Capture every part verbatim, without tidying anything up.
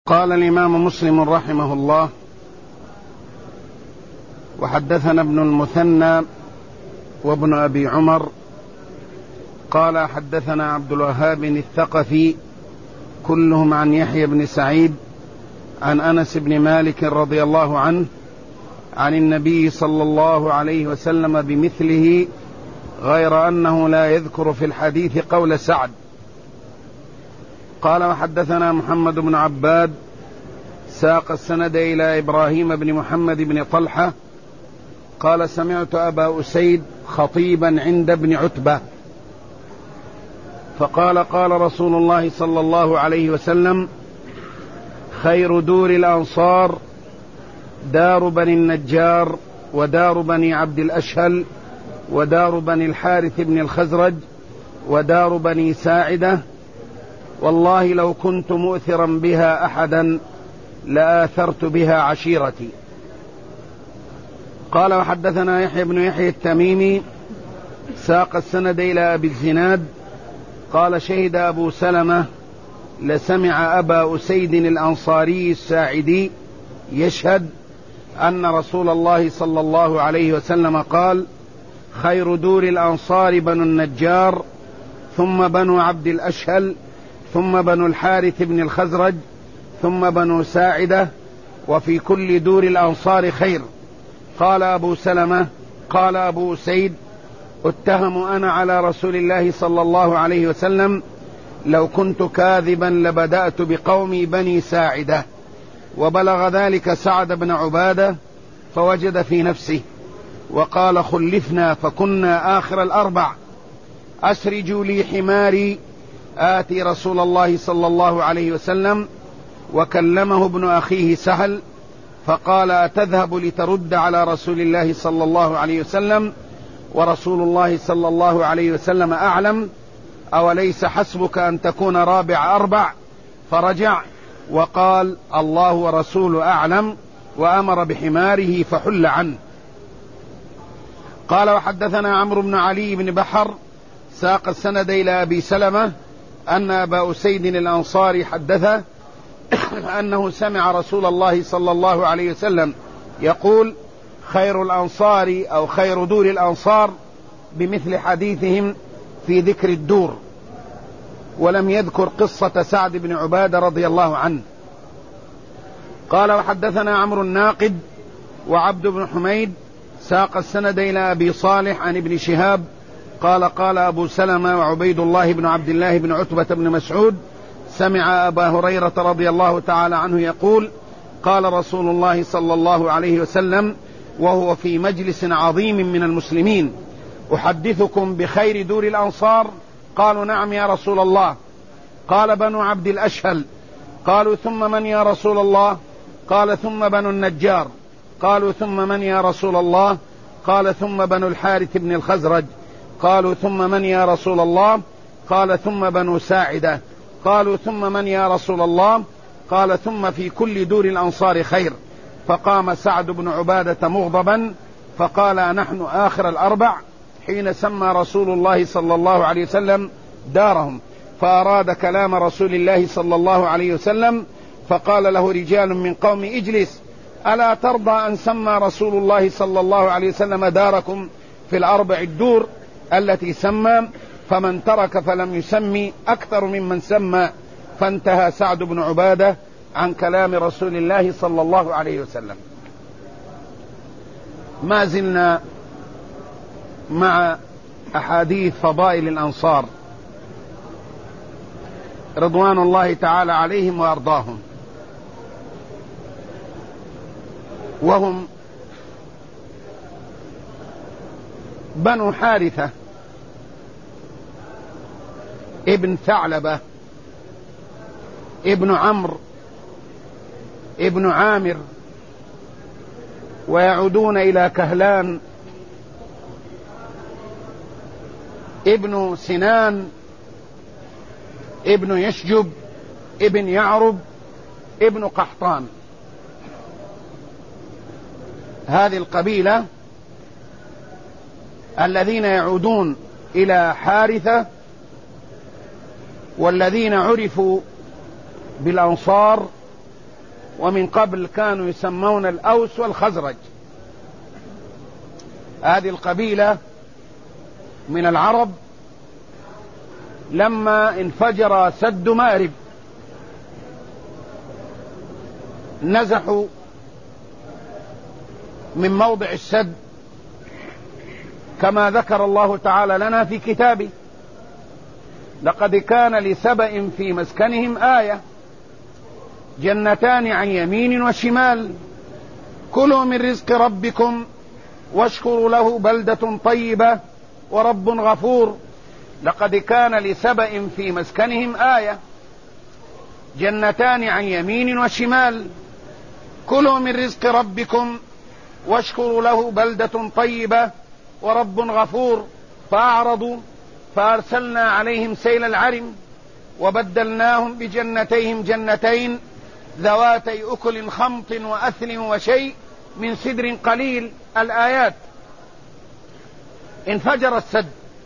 قال الإمام مسلم رحمه الله: وحدثنا ابن المثنى وابن أبي عمر قال حدثنا عبد الوهاب الثقفي كلهم عن يحيى بن سعيد عن أنس بن مالك رضي الله عنه عن النبي صلى الله عليه وسلم بمثله، غير أنه لا يذكر في الحديث قول سعد. قال: وحدثنا محمد بن عباد ساق السند إلى إبراهيم بن محمد بن طلحة قال: سمعت أبا أسيد خطيبا عند ابن عتبة فقال: قال رسول الله صلى الله عليه وسلم: خير دور الأنصار دار بني النجار ودار بني عبد الأشهل ودار بني الحارث بن الخزرج ودار بني ساعدة، والله لو كنت مؤثرا بها أحدا لآثرت بها عشيرتي. قال: وحدثنا يحيى بن يحيى التميمي ساق السند إلى أبي الزناد قال: شهد أبو سلمة لسمع أبا أسيد الأنصاري الساعدي يشهد أن رسول الله صلى الله عليه وسلم قال: خير دور الأنصار بنو النجار ثم بنو عبد الأشهل ثم بنو الحارث بن الخزرج ثم بنو ساعدة، وفي كل دور الأنصار خير. قال أبو سلمة: قال أبو أسيد: اتهم أنا على رسول الله صلى الله عليه وسلم لو كنت كاذبا لبدأت بقومي بني ساعدة. وبلغ ذلك سعد بن عبادة فوجد في نفسه وقال: خلفنا فكنا آخر الأربع، أسرجوا لي حماري آتي رسول الله صلى الله عليه وسلم. وكلمه ابن أخيه سهل فقال: أتذهب لترد على رسول الله صلى الله عليه وسلم ورسول الله صلى الله عليه وسلم أعلم؟ أوليس حسبك أن تكون رابع أربع؟ فرجع وقال: الله ورسوله أعلم، وأمر بحماره فحل عنه. قال: وحدثنا عمرو بن علي بن بحر ساق السند إلى أبي سلمة أن أبا أسيد الأنصاري حدثه أنه سمع رسول الله صلى الله عليه وسلم يقول: خير الأنصار أو خير دور الأنصار، بمثل حديثهم في ذكر الدور، ولم يذكر قصة سعد بن عبادة رضي الله عنه. قال: وحدثنا عمرو الناقد وعبد بن حميد ساق السند إلى أبي صالح عن ابن شهاب قال: قال أبو سلمة وعبيد الله بن عبد الله بن عتبة بن مسعود سمع أبا هريرة رضي الله تعالى عنه يقول: قال رسول الله صلى الله عليه وسلم وهو في مجلس عظيم من المسلمين: أحدثكم بخير دور الأنصار؟ قالوا: نعم يا رسول الله. قال: بنو عبد الأشهل. قالوا: ثم من يا رسول الله؟ قال: ثم بنو النجار. قالوا: ثم من يا رسول الله؟ قال: ثم بنو الحارث بن الخزرج. قالوا: ثم من يا رسول الله؟ قال: ثم بنو ساعدة. قالوا: ثم من يا رسول الله؟ قال: ثم في كل دور الأنصار خير. فقام سعد بن عبادة مغضبا فقال: نحن آخر الأربع، حين سمى رسول الله صلى الله عليه وسلم دارهم، فأراد كلام رسول الله صلى الله عليه وسلم، فقال له رجال من قوم: اجلس، ألا ترضى أن سمى رسول الله صلى الله عليه وسلم داركم في الأربع الدور التي سمى؟ فمن ترك فلم يسمي أكثر ممن سمى. فانتهى سعد بن عبادة عن كلام رسول الله صلى الله عليه وسلم. ما زلنا مع أحاديث فضائل الأنصار رضوان الله تعالى عليهم وأرضاهم، وهم بنو حارثة ابن ثعلبة ابن عمرو ابن عامر، ويعودون إلى كهلان ابن سنان ابن يشجب ابن يعرب ابن قحطان. هذه القبيلة الذين يعودون إلى حارثة، والذين عرفوا بالأنصار ومن قبل كانوا يسمون الأوس والخزرج. هذه القبيلة من العرب لما انفجر سد مأرب نزحوا من موضع السد كما ذكر الله تعالى لنا في كتابه: لقد كان لسبأ في مسكنهم آية جنتان عن يمين وشمال كلوا من رزق ربكم واشكروا له بلدة طيبة ورب غفور. لقد كان لسبأ في مسكنهم آية جنتان عن يمين وشمال كلوا من رزق ربكم واشكروا له بلدة طيبة ورب غفور. فأعرضوا فأرسلنا عليهم سيل العرم وبدلناهم بجنتيهم جنتين ذواتي أكل خمط وأثل وشيء من سدر قليل. الآيات. انفجر السد،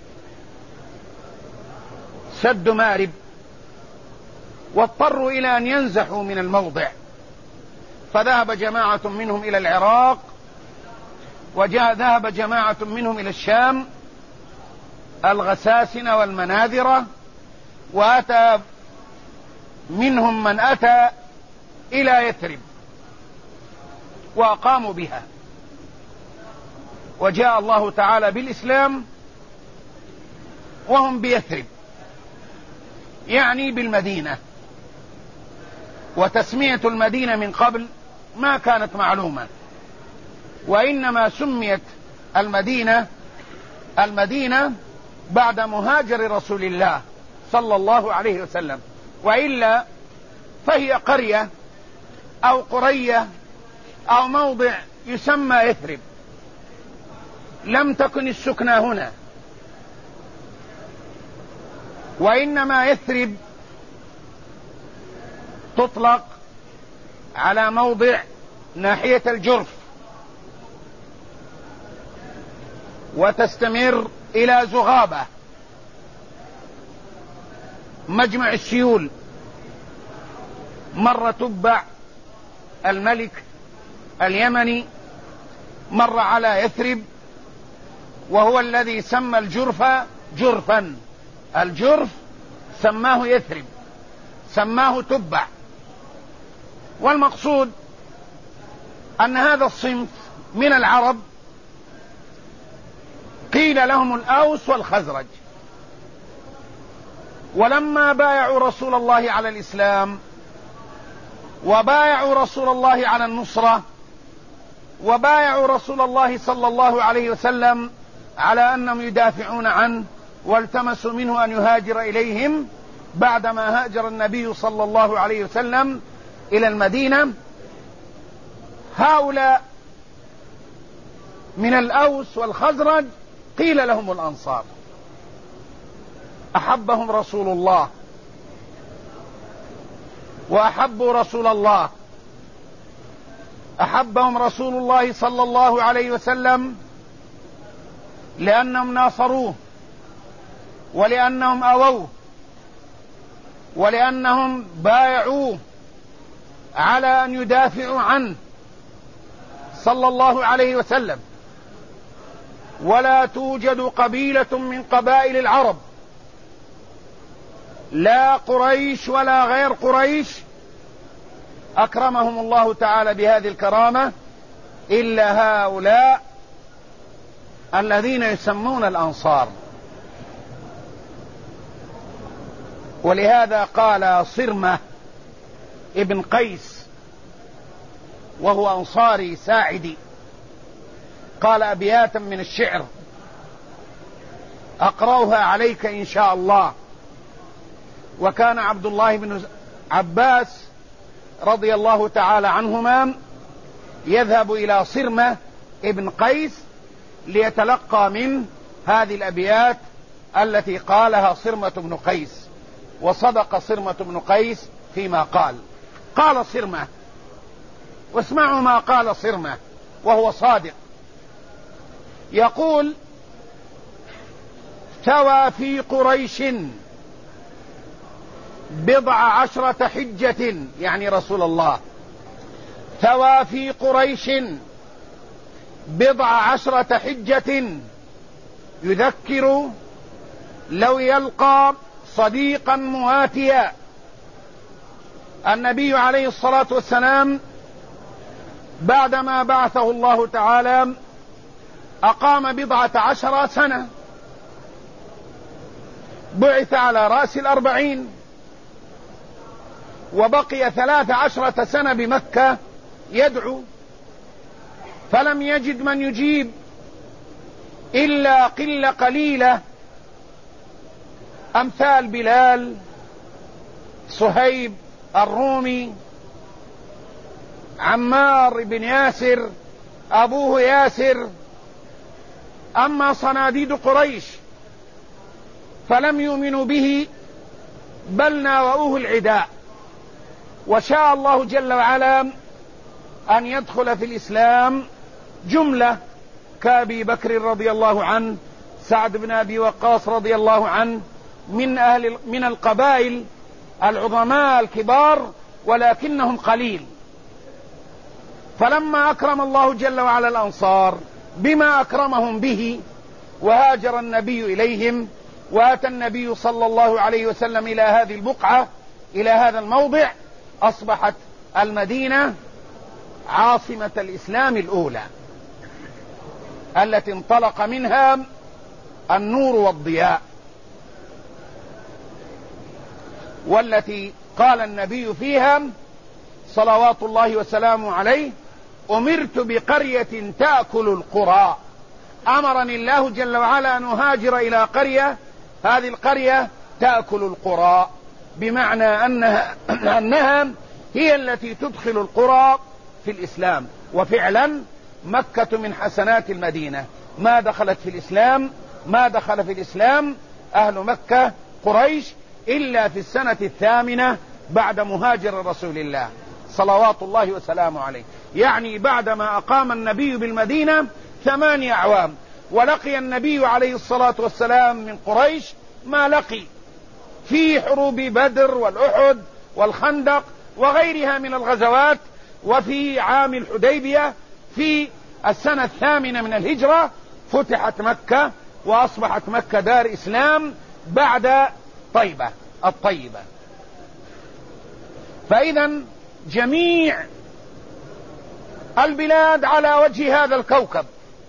سد مأرب، واضطروا إلى أن ينزحوا من الموضع، فذهب جماعة منهم إلى العراق، وجاء ذهب جماعة منهم إلى الشام الغساسنة والمناذرة، وأتى منهم من أتى إلى يثرب وأقاموا بها، وجاء الله تعالى بالإسلام وهم بيثرب يعني بالمدينة. وتسمية المدينة من قبل ما كانت معلومة، وإنما سميت المدينة المدينة بعد مهاجر رسول الله صلى الله عليه وسلم، وإلا فهي قرية أو قرية أو موضع يسمى يثرب، لم تكن السكنى هنا، وإنما يثرب تطلق على موضع ناحية الجرف وتستمر إلى زغابة مجمع السيول. مر تبع الملك اليمني مر على يثرب، وهو الذي سمى الجرف جرفا، الجرف سماه يثرب، سماه تبع. والمقصود أن هذا الصنف من العرب قيل لهم الأوس والخزرج، ولما بايعوا رسول الله على الإسلام وبايعوا رسول الله على النصرة وبايعوا رسول الله صلى الله عليه وسلم على أنهم يدافعون عنه، والتمسوا منه أن يهاجر إليهم بعدما هاجر النبي صلى الله عليه وسلم إلى المدينة، هؤلاء من الأوس والخزرج قيل لهم الأنصار. أحبهم رسول الله وأحبوا رسول الله، أحبهم رسول الله صلى الله عليه وسلم لأنهم ناصروه ولأنهم أووه ولأنهم بايعوه على أن يدافعوا عنه صلى الله عليه وسلم. ولا توجد قبيلة من قبائل العرب، لا قريش ولا غير قريش، أكرمهم الله تعالى بهذه الكرامة إلا هؤلاء الذين يسمون الأنصار. ولهذا قال صرمة ابن قيس وهو أنصاري ساعدي، قال أبياتا من الشعر أقرأها عليك إن شاء الله. وكان عبد الله بن عباس رضي الله تعالى عنهما يذهب إلى صرمة ابن قيس ليتلقى منه هذه الأبيات التي قالها صرمة بن قيس، وصدق صرمة بن قيس فيما قال. قال صرمة، واسمعوا ما قال صرمة وهو صادق، يقول: توى في قريش بضع عشرة حجة، يعني رسول الله ثوى في قريش بضع عشرة حجة يذكر لو يلقى صديقا مواتيا. النبي عليه الصلاة والسلام بعدما بعثه الله تعالى أقام بضعة عشر سنة، بعث على رأس الأربعين، وبقي ثلاث عشرة سنة بمكة يدعو، فلم يجد من يجيب إلا قلة قليلة أمثال بلال، صهيب الرومي، عمار بن ياسر أبوه ياسر. أما صناديد قريش فلم يؤمنوا به، بل ناوؤوه العداء. وشاء الله جل وعلا أن يدخل في الإسلام جملة كأبي بكر رضي الله عنه، سعد بن أبي وقاص رضي الله عنه، من أهل من القبائل العظماء الكبار، ولكنهم قليل. فلما أكرم الله جل وعلا الأنصار بما أكرمهم به، وهاجر النبي إليهم، وأتى النبي صلى الله عليه وسلم إلى هذه البقعة، إلى هذا الموضع، أصبحت المدينة عاصمة الإسلام الأولى التي انطلق منها النور والضياء، والتي قال النبي فيها صلوات الله وسلامه عليه: أمرت بقرية تأكل القرى. أمرني الله جل وعلا أن أهاجر إلى قرية، هذه القرية تأكل القرى، بمعنى أنها, أنها هي التي تدخل القرى في الإسلام. وفعلا مكة من حسنات المدينة، ما دخلت في الإسلام ما دخل في الإسلام أهل مكة قريش إلا في السنة الثامنة بعد مهاجر رسول الله صلوات الله وسلامه عليه، يعني بعدما أقام النبي بالمدينة ثمانية أعوام. ولقي النبي عليه الصلاة والسلام من قريش ما لقي في حروب بدر والأحد والخندق وغيرها من الغزوات. وفي عام الحديبية في السنة الثامنة من الهجرة فتحت مكة، وأصبحت مكة دار إسلام بعد طيبة الطيبة. فإذا جميع البلاد على وجه هذا الكوكب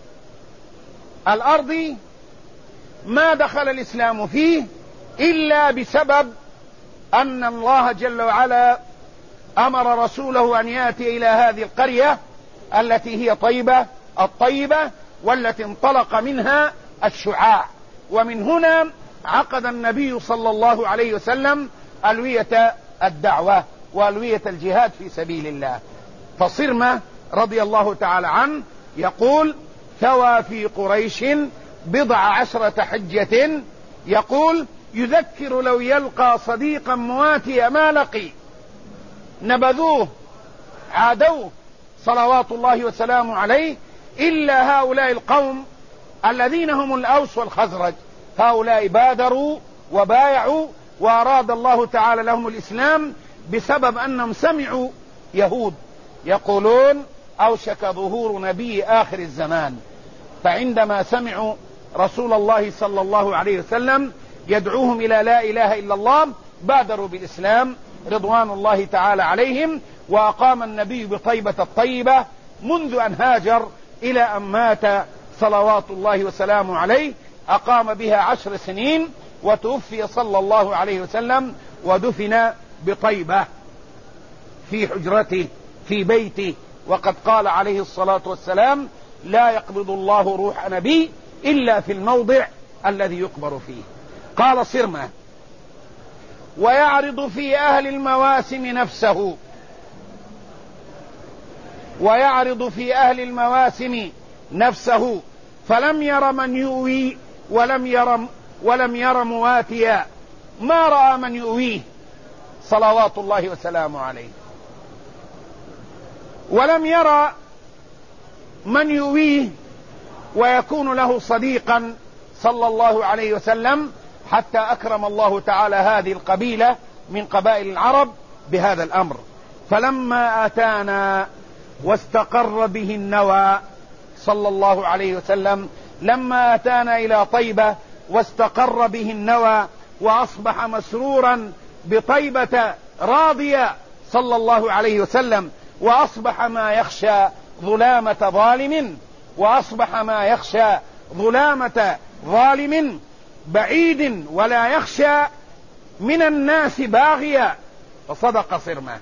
الأرضي ما دخل الإسلام فيه إلا بسبب أن الله جل وعلا أمر رسوله أن يأتي إلى هذه القرية التي هي طيبة الطيبة، والتي انطلق منها الشعاع. ومن هنا عقد النبي صلى الله عليه وسلم ألوية الدعوة وألوية الجهاد في سبيل الله. فصرمة رضي الله تعالى عنه يقول: ثوى في قريش بضع عشرة حجة، يقول: يذكر لو يلقى صديقا مواتيا ما لقي، نبذوه عادوه صلوات الله وسلامه عليه، إلا هؤلاء القوم الذين هم الأوس والخزرج، هؤلاء بادروا وبايعوا، وأراد الله تعالى لهم الإسلام بسبب أنهم سمعوا يهود يقولون: أوشك ظهور نبي آخر الزمان. فعندما سمعوا رسول الله صلى الله عليه وسلم يدعوهم إلى لا إله إلا الله بادروا بالإسلام رضوان الله تعالى عليهم. وأقام النبي بطيبة الطيبة منذ أن هاجر إلى أن مات صلوات الله وسلامه عليه، أقام بها عشر سنين، وتوفي صلى الله عليه وسلم ودفن بطيبة في حجرته في بيته. وقد قال عليه الصلاة والسلام: لا يقبض الله روح نبي إلا في الموضع الذي يقبر فيه. قال صرمة: ويعرض في أهل المواسم نفسه ويعرض في أهل المواسم نفسه فلم ير من يؤوي ولم ير ولم ير مواتيا، ما رأى من يؤويه صلوات الله وسلامه عليه، ولم يرى من يؤويه ويكون له صديقا صلى الله عليه وسلم، حتى أكرم الله تعالى هذه القبيلة من قبائل العرب بهذا الأمر. فلما أتانا واستقر به النوى صلى الله عليه وسلم لما أتانا إلى طيبة واستقر به النوى وأصبح مسرورا بطيبة راضيا صلى الله عليه وسلم، وأصبح ما يخشى ظلامة ظالم وأصبح ما يخشى ظلامة ظالم بعيد ولا يخشى من الناس باغيا، فصدق صرمه.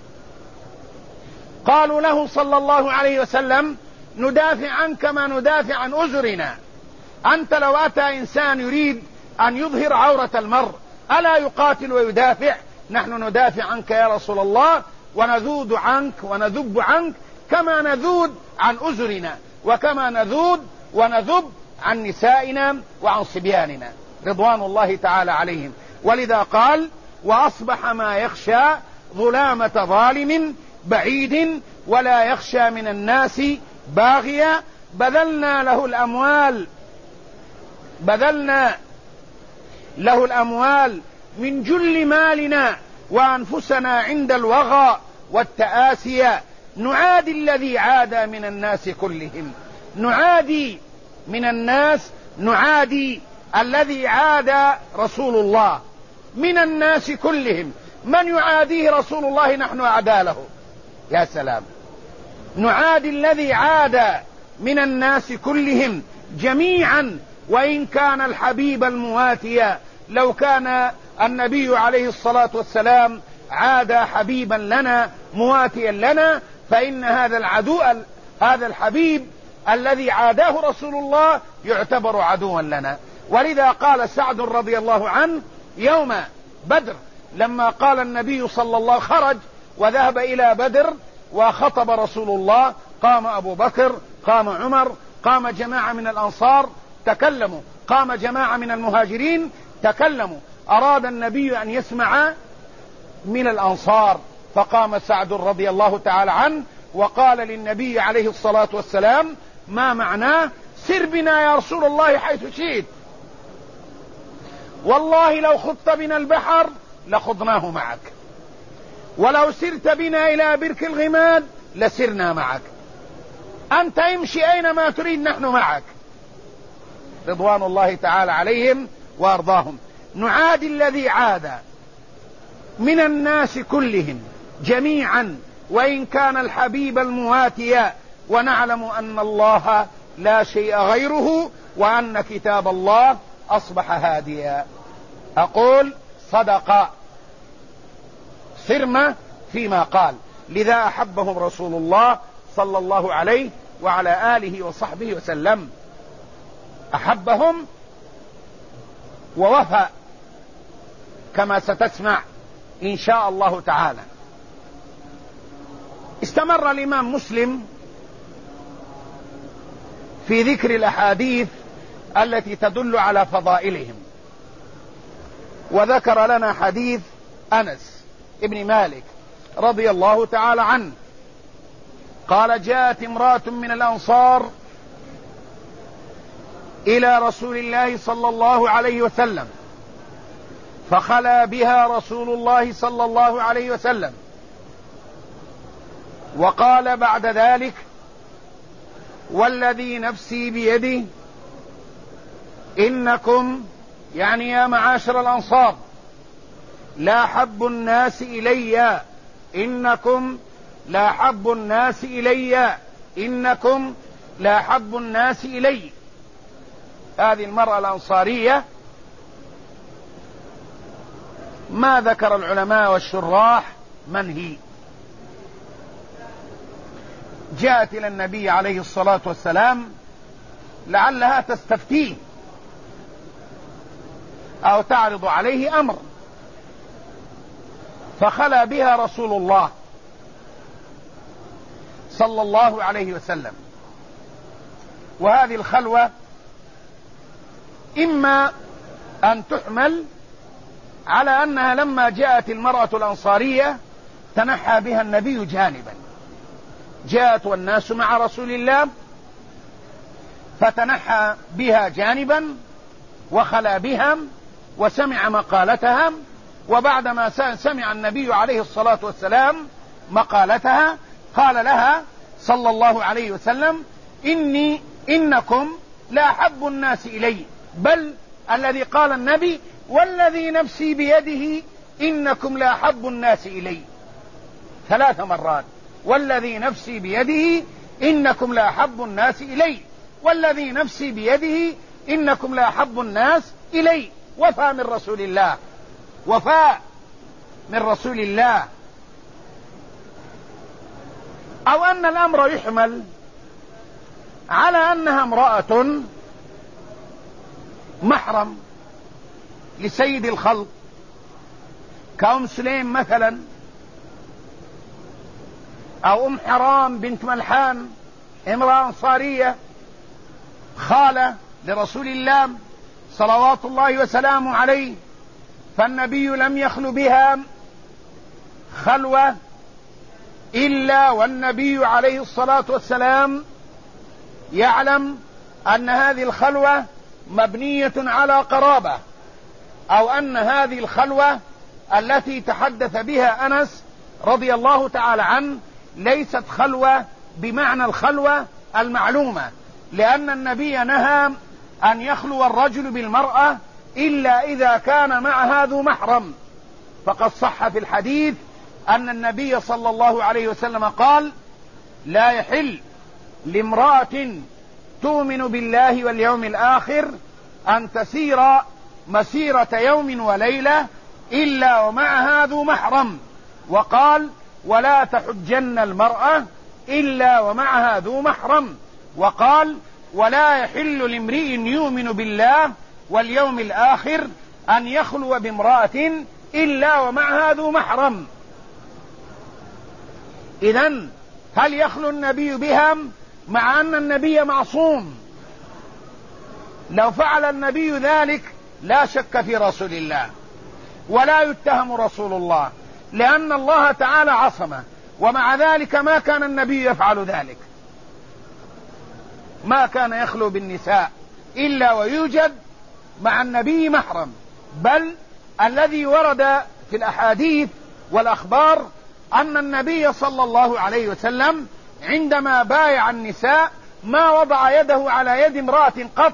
قالوا له صلى الله عليه وسلم ندافع عنك ما ندافع عن أزرنا، أنت لو أتى إنسان يريد أن يظهر عورة المرء ألا يقاتل ويدافع؟ نحن ندافع عنك يا رسول الله ونذود عنك ونذب عنك كما نذود عن أزرنا وكما نذود ونذب عن نسائنا وعن صبياننا رضوان الله تعالى عليهم. ولذا قال وأصبح ما يخشى ظلامة ظالم بعيد ولا يخشى من الناس باغيا، بذلنا له الأموال بذلنا له الأموال من جل مالنا وأنفسنا عند الوغى والتآسي، نعادي الذي عادى من الناس كلهم، نعادي من الناس نعادي الذي عادى رسول الله من الناس كلهم، من يعاديه رسول الله نحن أعدى له. يا سلام، نعادي الذي عادى من الناس كلهم جميعا وإن كان الحبيب المواتيا. لو كان النبي عليه الصلاة والسلام عادى حبيبا لنا مواتيا لنا فإن هذا العدو هذا الحبيب الذي عاداه رسول الله يعتبر عدوا لنا. ولذا قال سعد رضي الله عنه يوم بدر لما قال النبي صلى الله خرج وذهب إلى بدر وخطب رسول الله، قام أبو بكر، قام عمر، قام جماعة من الأنصار تكلموا، قام جماعة من المهاجرين تكلموا، أراد النبي أن يسمع من الأنصار، فقام سعد رضي الله تعالى عنه وقال للنبي عليه الصلاة والسلام ما معناه؟ سر بنا يا رسول الله حيث شئت، والله لو خضت بنا البحر لخضناه معك، ولو سرت بنا إلى برك الغماد لسرنا معك، أنت امشي أينما تريد نحن معك رضوان الله تعالى عليهم وأرضاهم. نعادي الذي عاد من الناس كلهم جميعا وإن كان الحبيب المواتيا، ونعلم أن الله لا شيء غيره وأن كتاب الله أصبح هاديا. أقول صدق صرمة فيما قال، لذا أحبهم رسول الله صلى الله عليه وعلى آله وصحبه وسلم، أحبهم ووفى كما ستسمع إن شاء الله تعالى. استمر الإمام مسلم في ذكر الأحاديث التي تدل على فضائلهم، وذكر لنا حديث أنس ابن مالك رضي الله تعالى عنه قال جاءت امرأة من الأنصار إلى رسول الله صلى الله عليه وسلم فخلا بها رسول الله صلى الله عليه وسلم وقال بعد ذلك والذي نفسي بيده إنكم يعني يا معاشر الأنصار لا حب الناس إلي إنكم لا حب الناس إلي إنكم لا حب الناس إلي. هذه المرأة الأنصارية ما ذكر العلماء والشراح من هي، جاءت إلى النبي عليه الصلاة والسلام لعلها تستفتيه أو تعرض عليه أمر، فخلى بها رسول الله صلى الله عليه وسلم. وهذه الخلوة إما أن تحمل على أنها لما جاءت المرأة الأنصارية تنحى بها النبي جانبا، جاءت والناس مع رسول الله فتنحى بها جانبا وخلى بهم وسمع مقالتهم، وبعدما سمع النبي عليه الصلاة والسلام مقالتها قال لها صلى الله عليه وسلم: إني إنكم لأحب الناس إلي، بل الذي قال النبي: والذي نفسي بيده إنكم لأحب الناس إلي، ثلاث مرات: والذي نفسي بيده إنكم لأحب الناس إلي، والذي نفسي بيده إنكم لأحب الناس إلي. وفاء من رسول الله، وفاء من رسول الله. أو أن الأمر يحمل على أنها امرأة محرم لسيد الخلق كأم سليم مثلا، أو أم حرام بنت ملحان، امرأة أنصارية خالة لرسول الله صلوات الله وسلامه عليه، فالنبي لم يخل بها خلوة إلا والنبي عليه الصلاة والسلام يعلم أن هذه الخلوة مبنية على قرابة، أو أن هذه الخلوة التي تحدث بها أنس رضي الله تعالى عنه ليست خلوة بمعنى الخلوة المعلومة، لأن النبي نهى أن يخلو الرجل بالمرأة إلا إذا كان معها ذو محرم. فقد صح في الحديث أن النبي صلى الله عليه وسلم قال: لا يحل لامرأة تؤمن بالله واليوم الآخر أن تسير مسيرة يوم وليلة إلا ومعها ذو محرم. وقال: ولا تحجن المرأة إلا ومعها ذو محرم. وقال: ولا يحل لامرئ يؤمن بالله واليوم الآخر أن يخلو بامرأة إلا ومعها ذو محرم. إذن هل يخلو النبي بهم مع أن النبي معصوم؟ لو فعل النبي ذلك لا شك في رسول الله ولا يتهم رسول الله، لأن الله تعالى عصمه، ومع ذلك ما كان النبي يفعل ذلك، ما كان يخلو بالنساء إلا ويوجد مع النبي محرم. بل الذي ورد في الأحاديث والأخبار أن النبي صلى الله عليه وسلم عندما بايع النساء ما وضع يده على يد امرأة قط،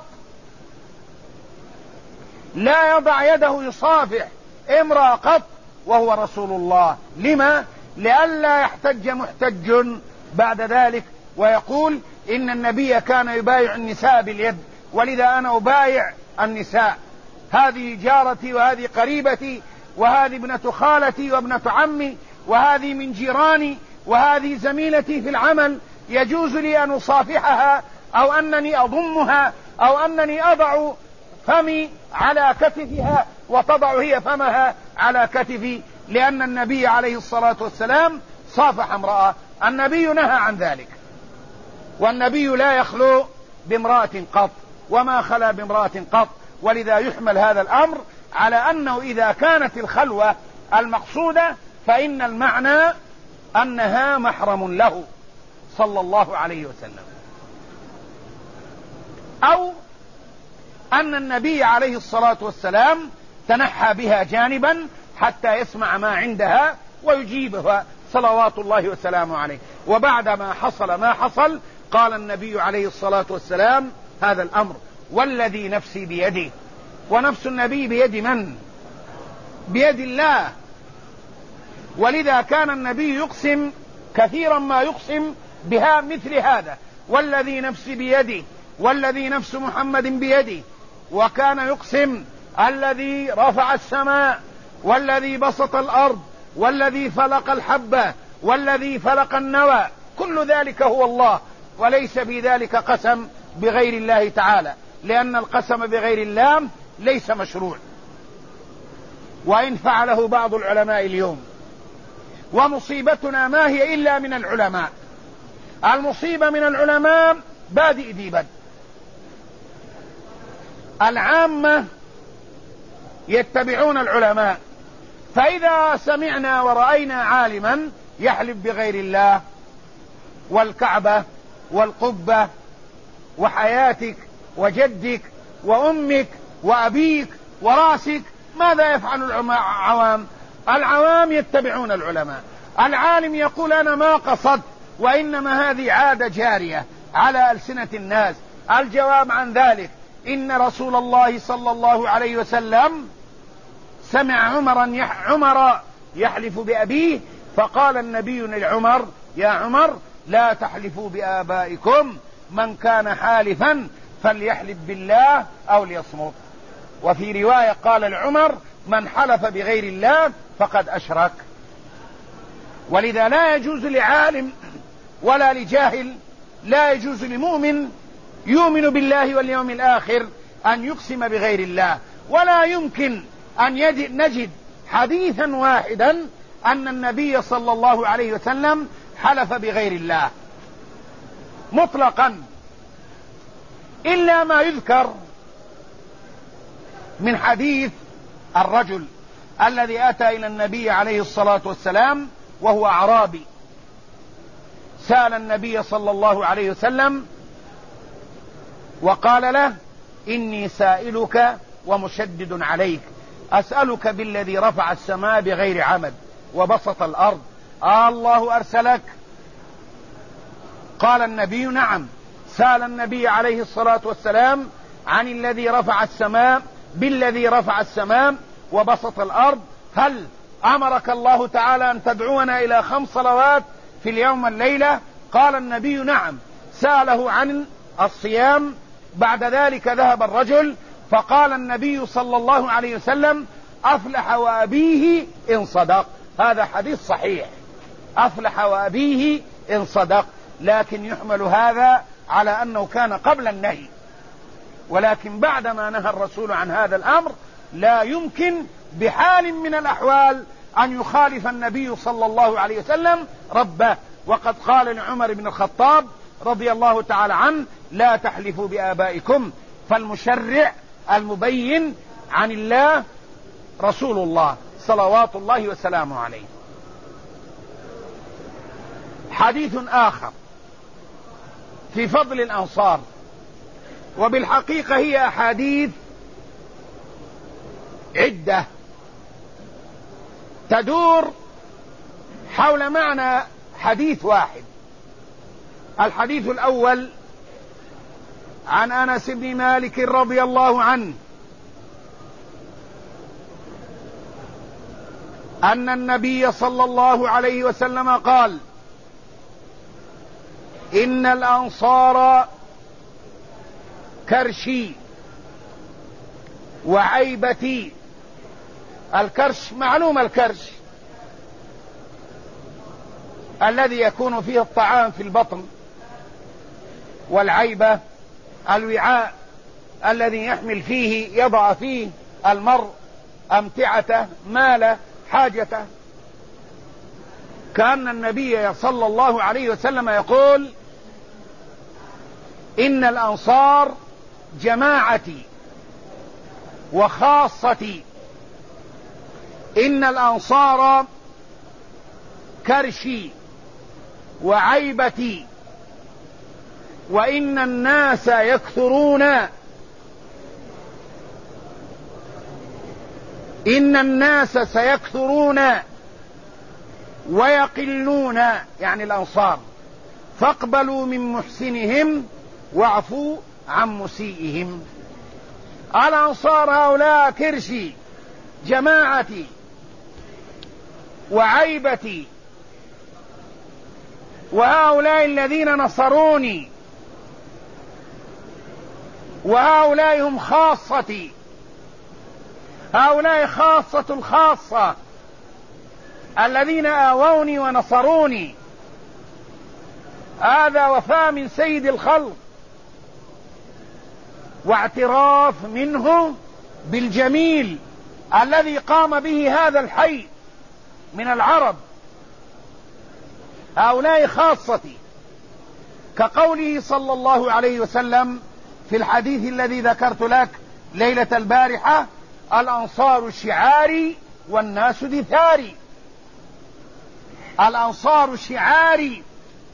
لا يضع يده يصافح امرأة قط وهو رسول الله. لما؟ لئلا يحتج محتج بعد ذلك ويقول إن النبي كان يبايع النساء باليد، ولذا أنا أبايع النساء، هذه جارتي وهذه قريبتي وهذه ابنة خالتي وابنة عمي وهذه من جيراني وهذه زميلتي في العمل، يجوز لي أن أصافحها أو أنني أضمها أو أنني أضع فمي على كتفها وتضع هي فمها على كتفي، لأن النبي عليه الصلاة والسلام صافح امرأة. النبي نهى عن ذلك، والنبي لا يخلو بامرأة قط وما خلا بامرأة قط. ولذا يحمل هذا الأمر على أنه إذا كانت الخلوة المقصودة فإن المعنى أنها محرم له صلى الله عليه وسلم، أو أن النبي عليه الصلاة والسلام تنحى بها جانبا حتى يسمع ما عندها ويجيبها صلوات الله وسلامه عليه. وبعدما حصل ما حصل قال النبي عليه الصلاة والسلام هذا الأمر: والذي نفسي بيده. ونفس النبي بيد من؟ بيد الله. ولذا كان النبي يقسم كثيرا ما يقسم بها مثل هذا: والذي نفسي بيده، والذي نفس محمد بيده. وكان يقسم: الذي رفع السماء، والذي بسط الأرض، والذي فلق الحبة، والذي فلق النوى، كل ذلك هو الله، وليس في ذلك قسم بغير الله تعالى، لأن القسم بغير الله ليس مشروع، وإن فعله بعض العلماء اليوم. ومصيبتنا ما هي إلا من العلماء، المصيبة من العلماء بادئ ذي بدء. العامة يتبعون العلماء، فإذا سمعنا ورأينا عالما يحلف بغير الله والكعبة والقبة وحياتك وجدك وأمك وأبيك وراسك، ماذا يفعل العوام؟ العوام يتبعون العلماء. العالم يقول أنا ما قصدت وإنما هذه عادة جارية على ألسنة الناس؟ الجواب عن ذلك إن رسول الله صلى الله عليه وسلم سمع عمرا يح عمر يحلف بأبيه، فقال النبي لعمر: يا عمر لا تحلفوا بآبائكم، من كان حالفا فليحلف بالله أو ليصمت. وفي رواية قال لعمر: من حلف بغير الله فقد أشرك. ولذا لا يجوز لعالم ولا لجاهل، لا يجوز لمؤمن يؤمن بالله واليوم الآخر أن يقسم بغير الله. ولا يمكن أن نجد حديثا واحدا أن النبي صلى الله عليه وسلم حلف بغير الله مطلقا، إلا ما يذكر من حديث الرجل الذي أتى إلى النبي عليه الصلاة والسلام وهو أعرابي، سأل النبي صلى الله عليه وسلم وقال له: إني سائلك ومشدد عليك، أسألك بالذي رفع السماء بغير عمد وبسط الأرض، آه الله أرسلك؟ قال النبي: نعم. سأل النبي عليه الصلاة والسلام عن الذي رفع السماء بالذي رفع السماء وبسط الأرض: هل أمرك الله تعالى أن تدعونا إلى خمس صلوات في اليوم والليلة؟ قال النبي: نعم. سأله عن الصيام. بعد ذلك ذهب الرجل، فقال النبي صلى الله عليه وسلم: أفلح وأبيه إن صدق. هذا حديث صحيح، أفلح وأبيه إن صدق، لكن يحمل هذا على أنه كان قبل النهي، ولكن بعدما نهى الرسول عن هذا الأمر لا يمكن بحال من الأحوال أن يخالف النبي صلى الله عليه وسلم ربه. وقد قال لعمر بن الخطاب رضي الله تعالى عنه: لا تحلفوا بآبائكم، فالمشرع المبين عن الله رسول الله صلوات الله وسلامه عليه. حديث آخر في فضل الأنصار، وبالحقيقة هي أحاديث عدة تدور حول معنى حديث واحد. الحديث الأول عن أنس بن مالك رضي الله عنه أن النبي صلى الله عليه وسلم قال: إن الأنصار كرشي وعيبتي. الكرش معلوم، الكرش الذي يكون فيه الطعام في البطن، والعيبة الوعاء الذي يحمل فيه يضع فيه المرء أمتعته ماله حاجته. كأن النبي صلى الله عليه وسلم يقول: إن الأنصار جماعتي وخاصتي، إن الأنصار كرشي وعيبتي، وإن الناس يكثرون إن الناس سيكثرون ويقلون، يعني الأنصار، فاقبلوا من محسنهم واعفوا عن مسيئهم. الأنصار هؤلاء كرشي جماعتي وعيبتي، وهؤلاء الذين نصروني، وهؤلاء هم خاصتي، هؤلاء خاصة الخاصة الذين آووني ونصروني. هذا وفاء من سيد الخلق واعتراف منه بالجميل الذي قام به هذا الحي من العرب. هؤلاء خاصتي، كقوله صلى الله عليه وسلم في الحديث الذي ذكرت لك ليلة البارحة: الأنصار شعاري والناس دثاري. الأنصار شعاري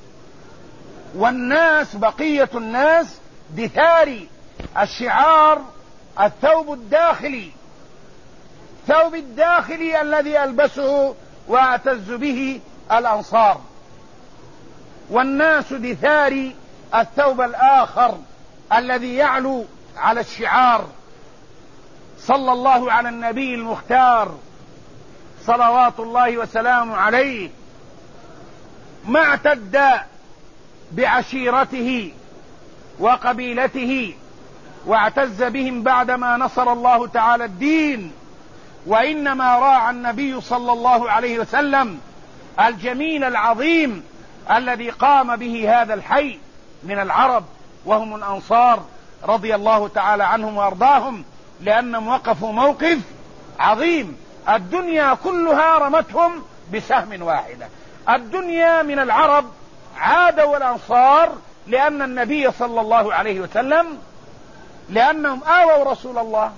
والناس بقية الناس دثاري. الشعار الثوب الداخلي، ثوب الداخلي الذي ألبسه وأعتز به الأنصار. والناس دثار الثوب الآخر الذي يعلو على الشعار صلى الله على النبي المختار صلوات الله وسلامه عليه، ما اعتد بعشيرته وقبيلته واعتز بهم بعدما نصر الله تعالى الدين، وإنما راعى النبي صلى الله عليه وسلم الجميل العظيم الذي قام به هذا الحي من العرب وهم الأنصار رضي الله تعالى عنهم وأرضاهم، لأنهم وقفوا موقف عظيم. الدنيا كلها رمتهم بسهم واحدة، الدنيا من العرب عادوا الأنصار لأن النبي صلى الله عليه وسلم، لأنهم آووا رسول الله،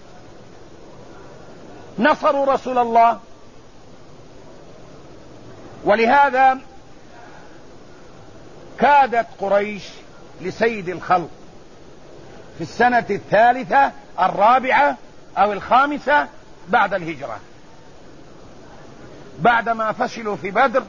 نصروا رسول الله. ولهذا كادت قريش لسيد الخلق في السنة الثالثة الرابعة أو الخامسة بعد الهجرة، بعدما فشلوا في بدر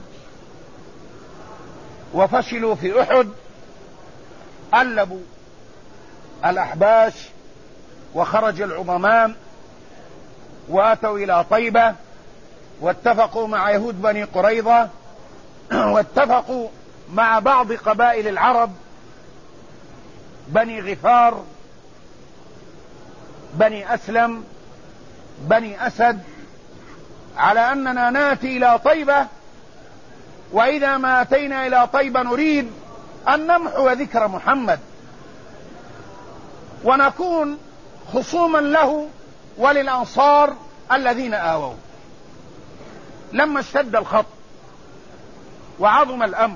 وفشلوا في أحد، ألبوا الأحباش وخرج العظماء واتوا إلى طيبة واتفقوا مع يهود بني قريظة واتفقوا مع بعض قبائل العرب بني غفار، بني أسلم، بني أسد، على أننا ناتي إلى طيبة، وإذا ما أتينا إلى طيبة نريد أن نمحو ذكر محمد ونكون خصوما له وللأنصار الذين آووا. لما اشتد الخط وعظم الأمر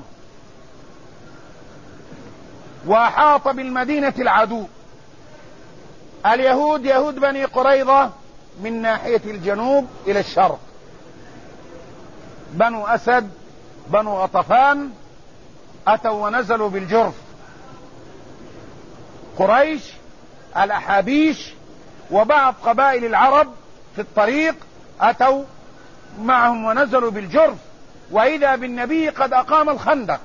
وأحاط بالمدينة العدو، اليهود يهود بني قريظة من ناحية الجنوب إلى الشرق، بنو أسد بنو غطفان أتوا ونزلوا بالجرف، قريش الأحابيش وبعض قبائل العرب في الطريق أتوا معهم ونزلوا بالجرف، وإذا بالنبي قد أقام الخندق،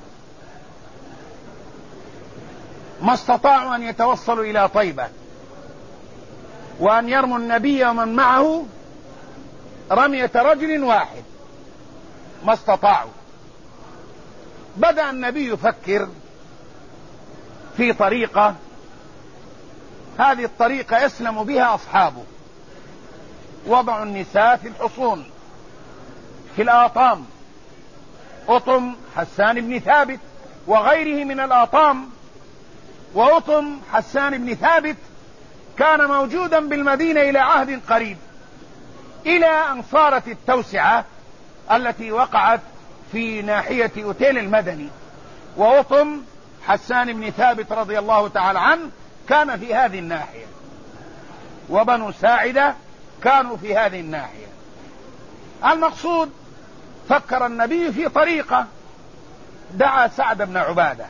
ما استطاعوا أن يتوصلوا إلى طيبة وأن يرموا النبي ومن معه رمية رجل واحد، ما استطاعوا. بدأ النبي يفكر في طريقة، هذه الطريقة يسلم بها أصحابه، وضعوا النساء في الحصون في الآطام، أطم حسان بن ثابت وغيره من الآطام. وأطم حسان بن ثابت كان موجودا بالمدينة إلى عهد قريب، إلى أن صارت التوسعة التي وقعت في ناحية أوتيل المدني، وأطم حسان بن ثابت رضي الله تعالى عنه كان في هذه الناحية، وبنو ساعدة كانوا في هذه الناحية. المقصود فكر النبي في طريقة، دعا سعد بن عبادة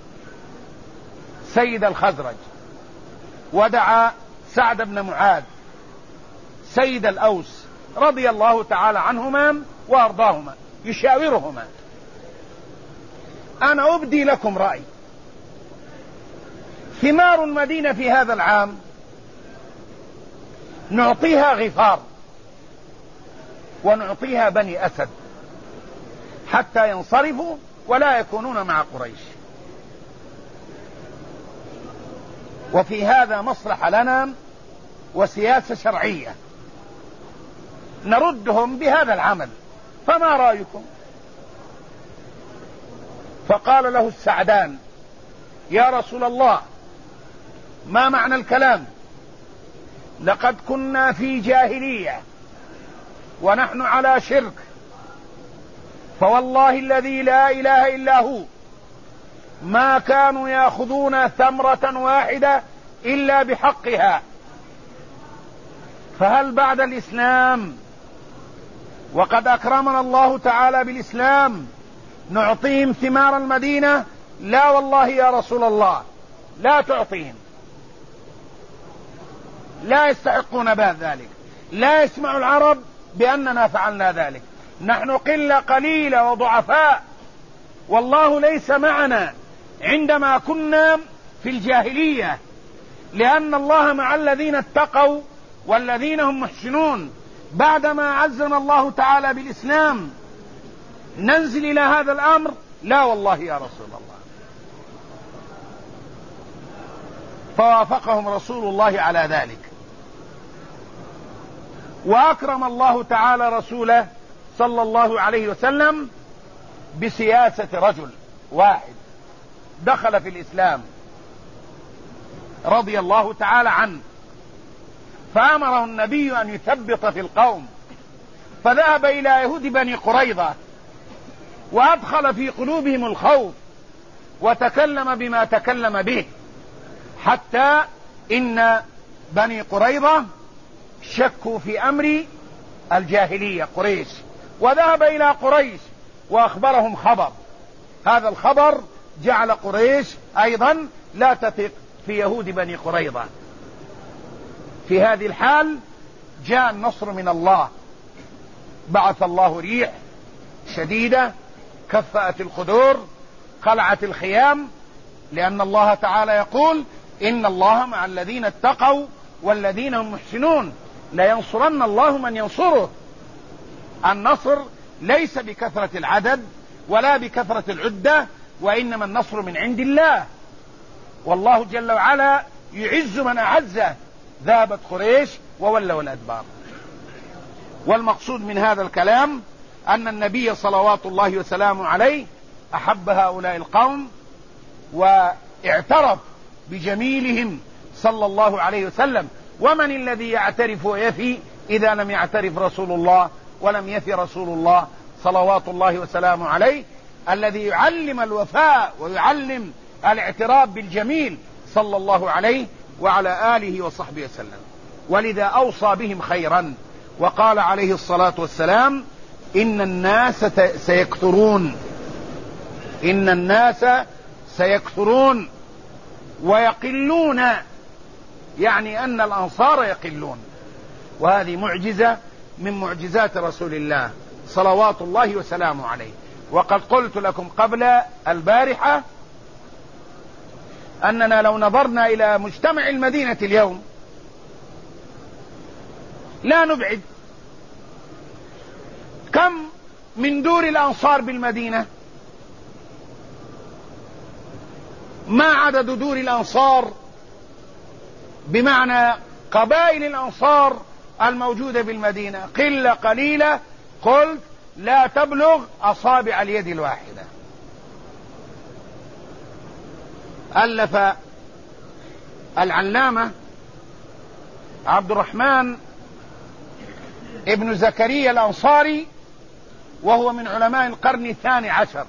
سيد الخزرج، ودعا سعد بن معاذ سيد الأوس رضي الله تعالى عنهما وأرضاهما يشاورهما. أنا أبدي لكم رأي، ثمار المدينة في هذا العام نعطيها غفار ونعطيها بني أسد حتى ينصرفوا ولا يكونون مع قريش، وفي هذا مصلحة لنا وسياسة شرعية نردهم بهذا العمل، فما رأيكم؟ فقال له السعدان: يا رسول الله، ما معنى الكلام؟ لقد كنا في جاهلية ونحن على شرك، فوالله الذي لا إله إلا هو ما كانوا يأخذون ثمرة واحدة إلا بحقها، فهل بعد الإسلام وقد أكرمنا الله تعالى بالإسلام نعطيهم ثمار المدينة؟ لا والله يا رسول الله، لا تعطيهم، لا يستحقون بها ذلك، لا يسمع العرب بأننا فعلنا ذلك، نحن قلة قليلة وضعفاء والله ليس معنا عندما كنا في الجاهلية، لأن الله مع الذين اتقوا والذين هم محسنون. بعدما عزنا الله تعالى بالإسلام ننزل إلى هذا الأمر؟ لا والله يا رسول الله. فوافقهم رسول الله على ذلك، وأكرم الله تعالى رسوله صلى الله عليه وسلم بسياسة رجل واحد دخل في الإسلام رضي الله تعالى عنه، فأمره النبي أن يثبط في القوم، فذهب إلى يهود بني قريظة وأدخل في قلوبهم الخوف وتكلم بما تكلم به، حتى إن بني قريظة شكوا في أمر الجاهلية قريش، وذهب إلى قريش وأخبرهم خبر. هذا الخبر جعل قريش أيضا لا تثق في يهود بني قريظة. في هذه الحال جاء النصر من الله، بعث الله ريح شديدة كفأت القدور قلعت الخيام، لأن الله تعالى يقول إن الله مع الذين اتقوا والذين هم محسنون، لينصرن الله من ينصره. النصر ليس بكثرة العدد ولا بكثرة العدة، وإنما النصر من عند الله، والله جل وعلا يعز من أعزه. ذهبت قريش وولوا الأدبار. والمقصود من هذا الكلام أن النبي صلوات الله وسلامه عليه أحب هؤلاء القوم واعترف بجميلهم صلى الله عليه وسلم. ومن الذي يعترف ويفي إذا لم يعترف رسول الله ولم يفي رسول الله صلوات الله وسلامه عليه، الذي يعلم الوفاء ويعلم الاعتراف بالجميل صلى الله عليه وعلى آله وصحبه وسلم. ولذا أوصى بهم خيرا، وقال عليه الصلاة والسلام إن الناس سيكثرون إن الناس سيكثرون ويقلون، يعني أن الأنصار يقلون. وهذه معجزة من معجزات رسول الله صلوات الله وسلامه عليه. وقد قلت لكم قبل البارحة أننا لو نظرنا إلى مجتمع المدينة اليوم لا نبعد. كم من دور الأنصار بالمدينة؟ ما عدد دور الأنصار بمعنى قبائل الأنصار الموجودة بالمدينة؟ قلة قليلة، قلت لا تبلغ أصابع اليد الواحدة. ألف العلامة عبد الرحمن ابن زكريا الأنصاري، وهو من علماء القرن الثاني عشر،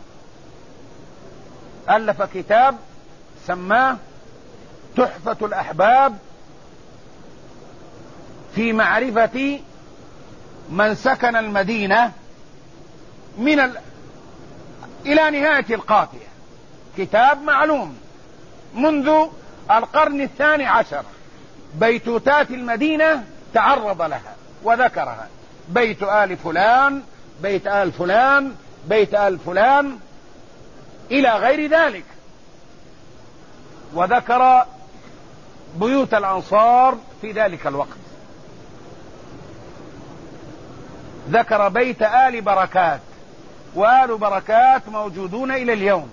ألف كتاب سماه تحفة الأحباب في معرفة من سكن المدينة من ال... إلى نهاية القافية. كتاب معلوم منذ القرن الثاني عشر، بيتوتات المدينة تعرض لها وذكرها: بيت آل فلان، بيت آل فلان، بيت آل فلان، إلى غير ذلك. وذكر بيوت الأنصار في ذلك الوقت، ذكر بيت آل بركات، وآل بركات موجودون إلى اليوم.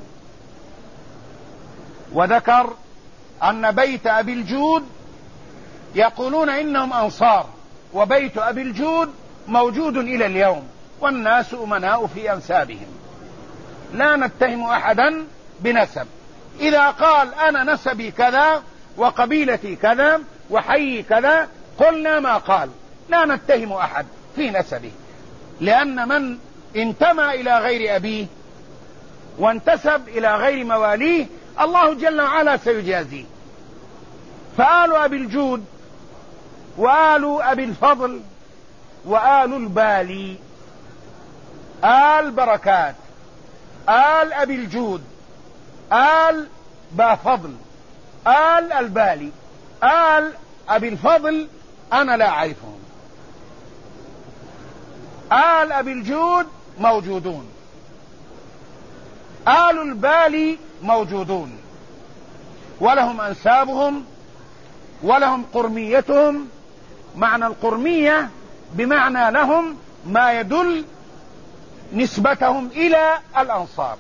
وذكر أن بيت أبي الجود يقولون إنهم أنصار، وبيت أبي الجود موجود إلى اليوم، والناس أمناء في أنسابهم، لا نتهم أحدا بنسب. إذا قال أنا نسبي كذا وقبيلتي كذا وحي كذا قلنا ما قال، لا نتهم أحد في نسبه، لأن من انتمى إلى غير أبيه وانتسب إلى غير مواليه الله جل وعلا سيجازيه. فآل أبي الجود وآل أبي الفضل وآل البالي، آل بركات، آل أبي الجود، آل بافضل، آل البالي، آل أبي الفضل أنا لا أعرفهم، آل أبي الجود موجودون، آل البالي موجودون، ولهم أنسابهم ولهم قرميتهم. معنى القرمية بمعنى لهم ما يدل نسبتهم إلى الأنصار،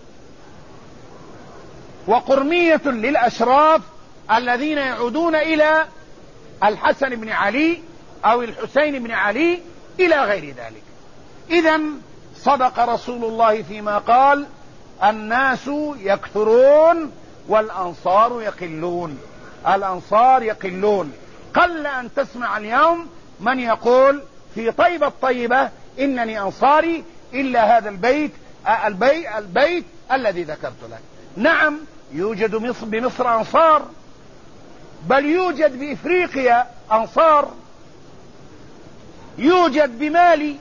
وقرمية للأشراف الذين يعودون إلى الحسن بن علي أو الحسين بن علي إلى غير ذلك. إذن صدق رسول الله فيما قال: الناس يكثرون والأنصار يقلون. الأنصار يقلون. قل أن تسمع اليوم من يقول في طيبة الطيبة إنني أنصاري إلا هذا البيت البيت, البيت الذي ذكرت لك. نعم، يوجد مصر بمصر أنصار، بل يوجد بإفريقيا أنصار، يوجد بمالي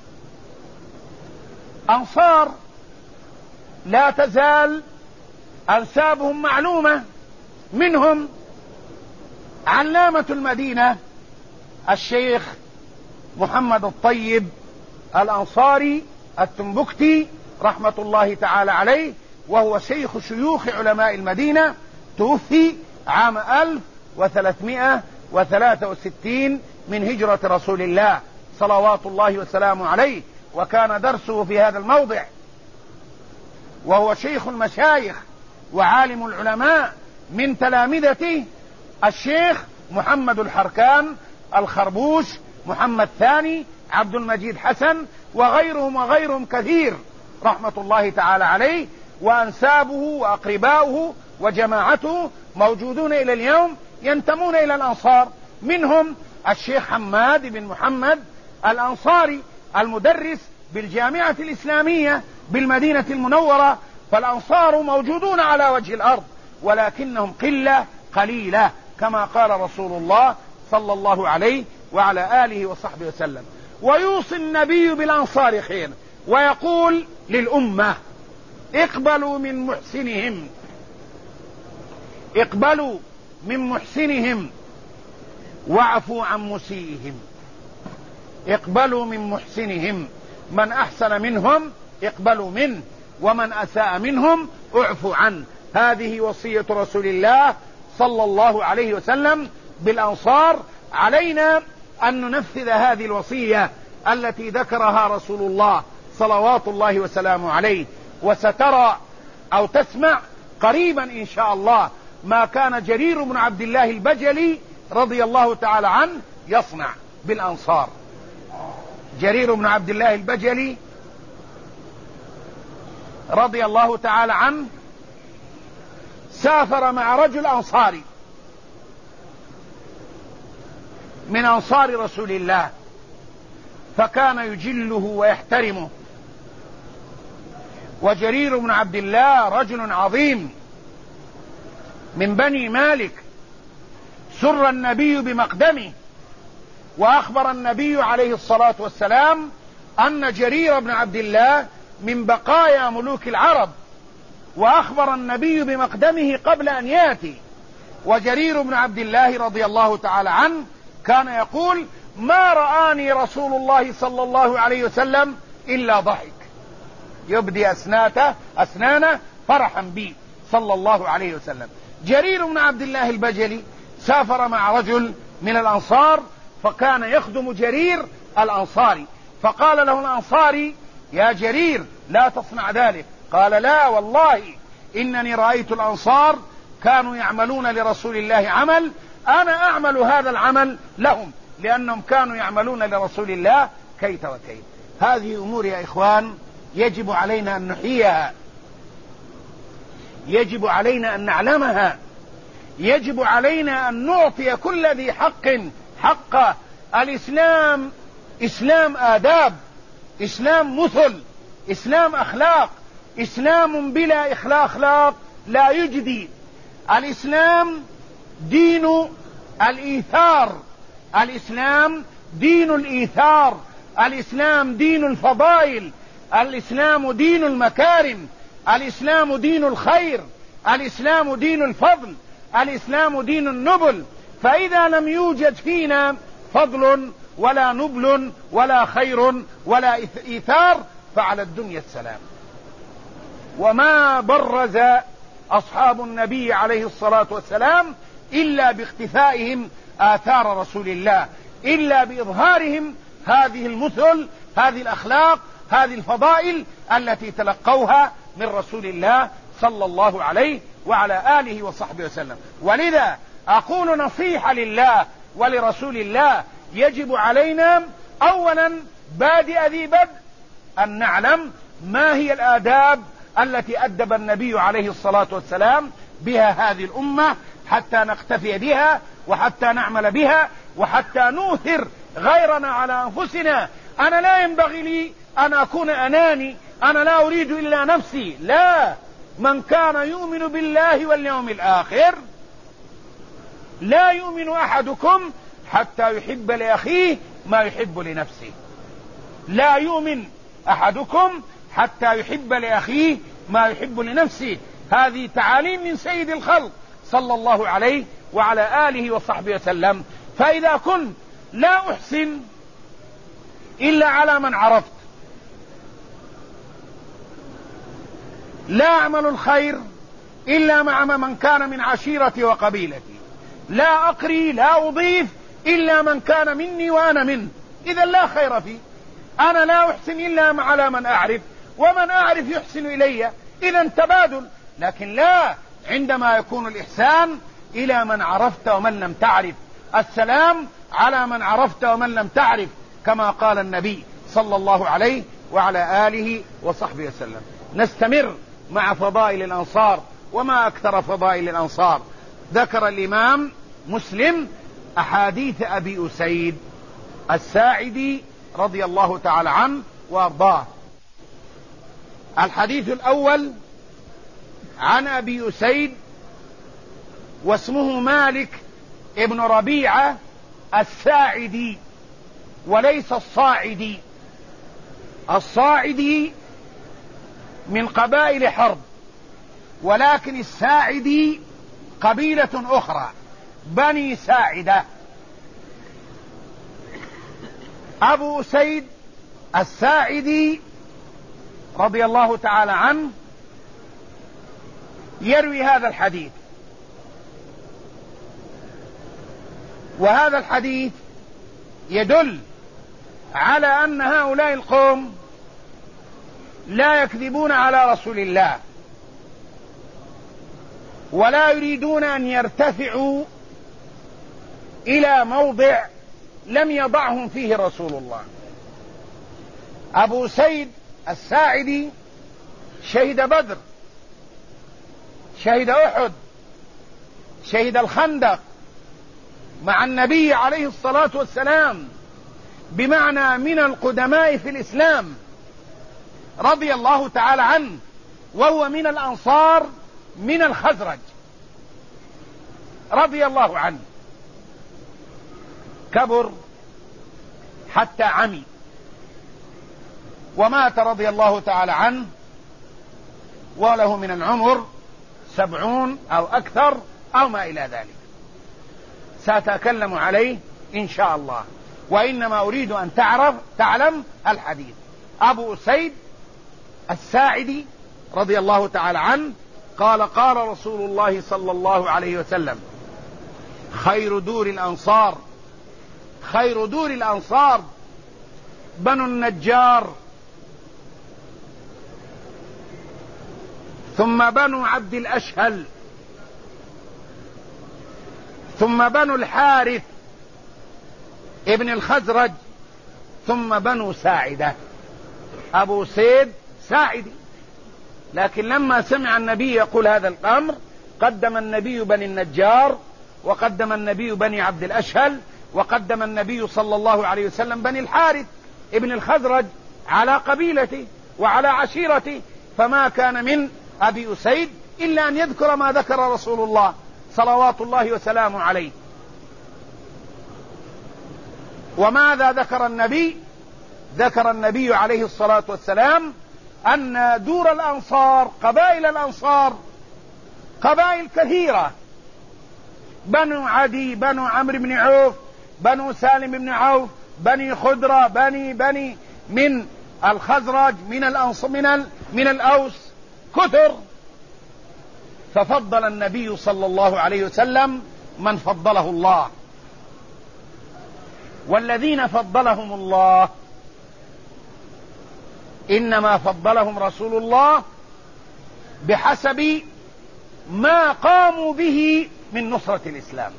أنصار، لا تزال أنسابهم معلومة. منهم علامة المدينة الشيخ محمد الطيب الأنصاري التنبكتي رحمة الله تعالى عليه، وهو شيخ شيوخ علماء المدينة، توفي عام ألف وثلاثمائة وثلاثة وستين من هجرة رسول الله صلوات الله وسلامه عليه، وكان درسه في هذا الموضع، وهو شيخ المشايخ وعالم العلماء من تلامذته الشيخ محمد الحركان، الخربوش، محمد ثاني، عبد المجيد حسن، وغيرهم وغيرهم كثير رحمة الله تعالى عليه. وأنسابه وأقرباؤه وجماعته موجودون إلى اليوم ينتمون إلى الأنصار. منهم الشيخ حماد بن محمد الأنصاري المدرس بالجامعة الإسلامية بالمدينة المنورة. فالأنصار موجودون على وجه الأرض، ولكنهم قلة قليلة كما قال رسول الله صلى الله عليه وعلى آله وصحبه وسلم. ويوصي النبي بالأنصار خير، ويقول للأمة: اقبلوا من محسنهم، اقبلوا من محسنهم واعفوا عن مسيئهم. اقبلوا من محسنهم، من أحسن منهم اقبلوا منه، ومن أساء منهم اعفوا عنه. هذه وصية رسول الله صلى الله عليه وسلم بالأنصار. علينا أن ننفذ هذه الوصية التي ذكرها رسول الله صلوات الله وسلامه عليه. وسترى أو تسمع قريبا إن شاء الله ما كان جرير بن عبد الله البجلي رضي الله تعالى عنه يصنع بالأنصار. جرير بن عبد الله البجلي رضي الله تعالى عنه سافر مع رجل أنصاري من أنصار رسول الله، فكان يجله ويحترمه. وجرير بن عبد الله رجل عظيم من بني مالك، سر النبي بمقدمه، وأخبر النبي عليه الصلاة والسلام أن جرير بن عبد الله من بقايا ملوك العرب، وأخبر النبي بمقدمه قبل أن يأتي. وجرير بن عبد الله رضي الله تعالى عنه كان يقول: ما رآني رسول الله صلى الله عليه وسلم إلا ضحك، يبدي أسناته أسنانه فرحا بي صلى الله عليه وسلم. جرير بن عبد الله البجلي سافر مع رجل من الأنصار، فكان يخدم جرير الأنصاري، فقال له الأنصاري: يا جرير لا تصنع ذلك. قال: لا والله إنني رأيت الأنصار كانوا يعملون لرسول الله عمل، أنا أعمل هذا العمل لهم، لأنهم كانوا يعملون لرسول الله كيت وكيت. هذه أمور يا إخوان يجب علينا أن نحييها، يجب علينا أن نعلمها، يجب علينا أن نعطي كل ذي حق حقه. الإسلام إسلام آداب، إسلام مثل، إسلام أخلاق. إسلام بلا أخلاق لا يجدي. الإسلام دين الإيثار، الإسلام دين الإيثار، الإسلام دين الفضائل، الإسلام دين المكارم، الإسلام دين الخير، الإسلام دين الفضل، الإسلام دين النبل. فإذا لم يوجد فينا فضل ولا نبل ولا خير ولا إيثار فعلى الدنيا السلام. وما برز أصحاب النبي عليه الصلاة والسلام إلا باختفائهم آثار رسول الله، إلا بإظهارهم هذه المثل، هذه الأخلاق، هذه الفضائل التي تلقوها من رسول الله صلى الله عليه وعلى آله وصحبه وسلم. ولذا أقول نصيحة لله ولرسول الله: يجب علينا أولا بادئ ذي بدء أن نعلم ما هي الآداب التي أدب النبي عليه الصلاة والسلام بها هذه الأمة، حتى نقتفي بها وحتى نعمل بها وحتى نؤثر غيرنا على أنفسنا. أنا لا ينبغي لي أن أكون أناني، أنا لا أريد إلا نفسي، لا، من كان يؤمن بالله واليوم الآخر لا يؤمن أحدكم حتى يحب لأخيه ما يحب لنفسه، لا يؤمن أحدكم حتى يحب لأخيه ما يحب لنفسه. هذه تعاليم من سيد الخلق صلى الله عليه وعلى آله وصحبه وسلم. فإذا كنت لا أحسن إلا على من عرفت، لا أعمل الخير إلا مع من كان من عشيرتي وقبيلتي، لا أقري لا أضيف إلا من كان مني وأنا منه، إذا لا خير فيه. أنا لا أحسن إلا على من أعرف، ومن أعرف يحسن إلي، إذا تبادل. لكن لا عندما يكون الإحسان إلى من عرفت ومن لم تعرف، السلام على من عرفت ومن لم تعرف، كما قال النبي صلى الله عليه وعلى آله وصحبه وسلم. نستمر مع فضائل الأنصار، وما أكثر فضائل الأنصار. ذكر الإمام مسلم أحاديث أبي أسيد الساعدي رضي الله تعالى عنه وأرضاه. الحديث الأول عن أبي أسيد، واسمه مالك ابن ربيعة الساعدي وليس الصاعدي. الصاعدي من قبائل حرب، ولكن الساعدي قبيلة أخرى، بني ساعدة. أبو أسيد الساعدي رضي الله تعالى عنه يروي هذا الحديث، وهذا الحديث يدل على أن هؤلاء القوم لا يكذبون على رسول الله، ولا يريدون أن يرتفعوا إلى موضع لم يضعهم فيه رسول الله. أبو سيد الساعدي شهد بدر، شهد أحد، شهد الخندق مع النبي عليه الصلاة والسلام، بمعنى من القدماء في الإسلام رضي الله تعالى عنه، وهو من الأنصار من الخزرج رضي الله عنه. كبر حتى عمي ومات رضي الله تعالى عنه وله من العمر سبعون أو أكثر أو ما إلى ذلك، سأتكلم عليه إن شاء الله، وإنما أريد أن تعرف تعلم الحديث. أبو أسيد الساعدي رضي الله تعالى عنه قال: قال رسول الله صلى الله عليه وسلم: خير دور الأنصار، خير دور الأنصار بنو النجار، ثم بنو عبد الأشهل، ثم بنو الحارث ابن الخزرج، ثم بنو ساعدة. أبو سيد ساعدي، لكن لما سمع النبي يقول هذا الأمر قدم النبي بني النجار، وقدم النبي بني عبد الأشهل، وقدم النبي صلى الله عليه وسلم بني الحارث ابن الخزرج على قبيلته وعلى عشيرته. فما كان من أبي أسيد إلا أن يذكر ما ذكر رسول الله صلوات الله وسلامه عليه. وماذا ذكر النبي؟ ذكر النبي عليه الصلاة والسلام أن دور الأنصار، قبائل الأنصار قبائل كثيرة: بنو عدي، بنو عمرو بن عوف، بنو سالم بن عوف، بني خدرة، بني بني من الخزرج، من الأنص من ال من الأوس، كثر، ففضل النبي صلى الله عليه وسلم من فضله الله. والذين فضلهم الله إنما فضلهم رسول الله بحسب ما قاموا به من نصرة الإسلام،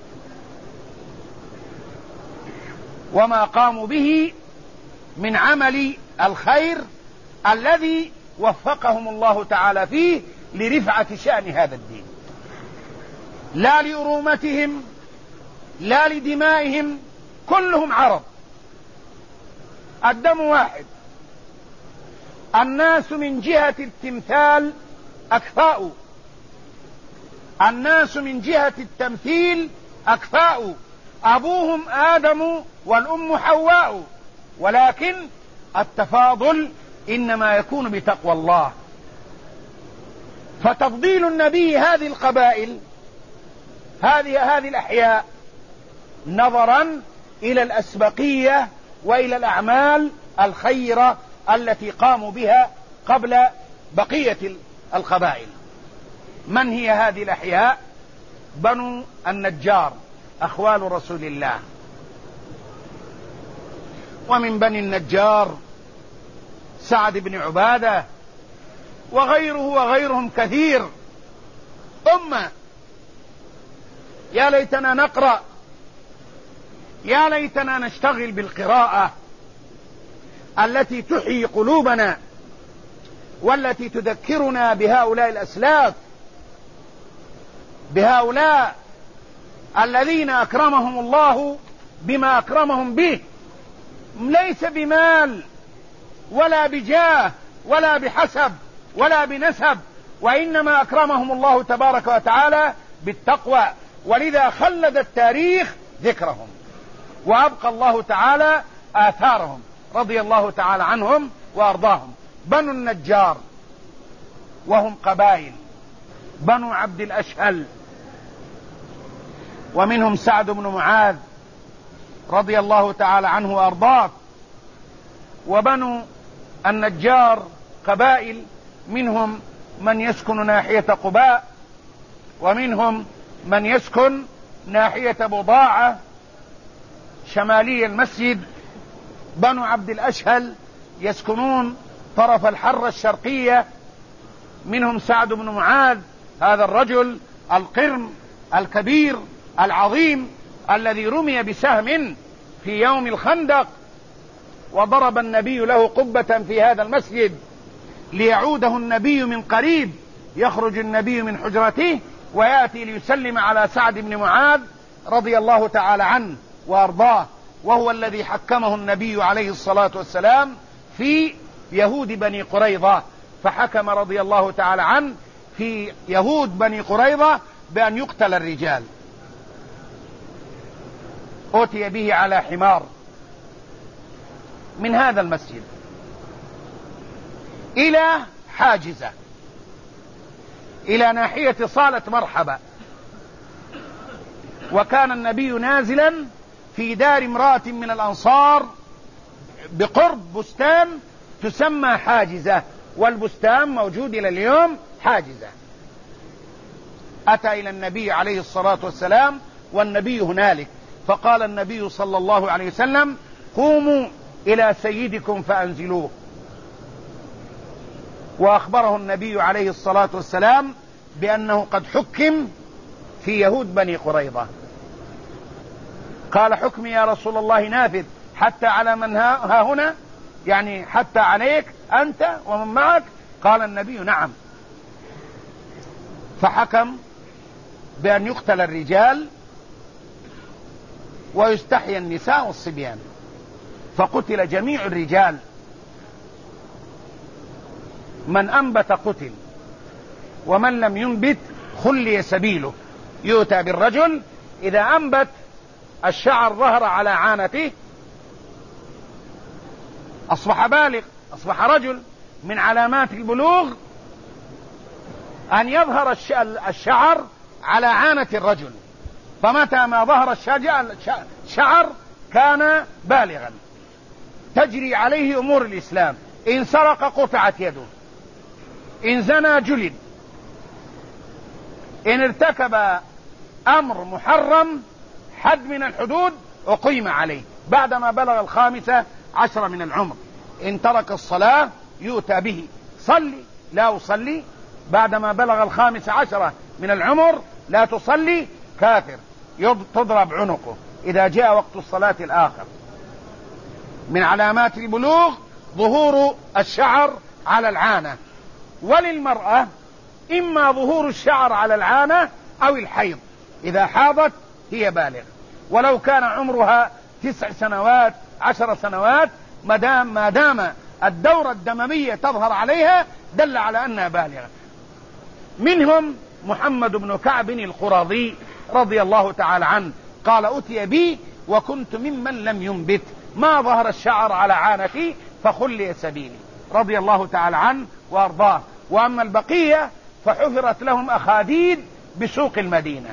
وما قاموا به من عمل الخير الذي وفقهم الله تعالى فيه لرفعة شأن هذا الدين، لا لأرومتهم لا لدمائهم، كلهم عرب، الدم واحد. الناس من جهة التمثال أكفاء، الناس من جهة التمثيل أكفاء، أبوهم آدم والأم حواء، ولكن التفاضل إنما يكون بتقوى الله. فتفضيل النبي هذه القبائل هذه هذه الأحياء نظرا إلى الأسبقية وإلى الأعمال الخيرة التي قاموا بها قبل بقية القبائل. من هي هذه الأحياء؟ بنو النجار أخوال رسول الله. ومن بني النجار سعد بن عبادة وغيره وغيرهم كثير. أمة يا ليتنا نقرأ، يا ليتنا نشتغل بالقراءة التي تحيي قلوبنا والتي تذكرنا بهؤلاء الأسلاف، بهؤلاء الذين أكرمهم الله بما أكرمهم به، ليس بمال ولا بجاه ولا بحسب ولا بنسب، وإنما أكرمهم الله تبارك وتعالى بالتقوى. ولذا خلد التاريخ ذكرهم وأبقى الله تعالى آثارهم، رضي الله تعالى عنهم وأرضاهم. بنو النجار وهم قبائل، بنو عبد الأشهل، ومنهم سعد بن معاذ رضي الله تعالى عنه وأرضاه. وبنو النجار قبائل، منهم من يسكن ناحية قباء، ومنهم من يسكن ناحية بضاعة شمالي المسجد. بنو عبد الأشهل يسكنون طرف الحرة الشرقية، منهم سعد بن معاذ، هذا الرجل القرم الكبير العظيم الذي رمي بسهم في يوم الخندق، وضرب النبي له قبة في هذا المسجد ليعوده النبي من قريب. يخرج النبي من حجرته ويأتي ليسلم على سعد بن معاذ رضي الله تعالى عنه وأرضاه، وهو الذي حكمه النبي عليه الصلاة والسلام في يهود بني قريظة، فحكم رضي الله تعالى عنه في يهود بني قريظة بأن يقتل الرجال. أتي به على حمار من هذا المسجد إلى حاجزة، إلى ناحية صالة مرحبا، وكان النبي نازلا في دار امرأة من الأنصار بقرب بستان تسمى حاجزة، والبستان موجود إلى اليوم حاجزة. أتى إلى النبي عليه الصلاة والسلام والنبي هنالك، فقال النبي صلى الله عليه وسلم: قوموا إلى سيدكم فأنزلوه. وأخبره النبي عليه الصلاة والسلام بأنه قد حكم في يهود بني قريظة. قال: حكمي يا رسول الله نافذ حتى على من ها هنا، يعني حتى عليك أنت ومن معك؟ قال النبي: نعم. فحكم بأن يقتل الرجال ويستحيي النساء والصبيان، فقتل جميع الرجال، من أنبت قتل ومن لم ينبت خلي سبيله. يؤتى بالرجل إذا أنبت الشعر ظهر على عانته أصبح بالغ، أصبح رجل. من علامات البلوغ أن يظهر الشعر على عانة الرجل، فمتى ما ظهر الشعر كان بالغا، تجري عليه أمور الإسلام. إن سرق قطعت يده، إن زنى جلد، إن ارتكب أمر محرم حد من الحدود أقيم عليه بعدما بلغ الخامسة عشر من العمر. إن ترك الصلاة يؤتى به، صلي لا أصلي، بعدما بلغ الخامسة عشر من العمر لا تصلي، كافر، تضرب عنقه إذا جاء وقت الصلاة الآخر. من علامات البلوغ ظهور الشعر على العانة، وللمرأة إما ظهور الشعر على العانة أو الحيض، إذا حاضت هي بالغ، ولو كان عمرها تسع سنوات عشر سنوات ما دام ما دام الدورة الدموية تظهر عليها دل على أنها بالغة. منهم محمد بن كعب القرظي رضي الله تعالى عنه قال: أتي بي وكنت ممن لم ينبت، ما ظهر الشعر على عانتي فخلي سبيلي، رضي الله تعالى عنه وأرضاه. وأما البقية فحفرت لهم أخاديد بسوق المدينة،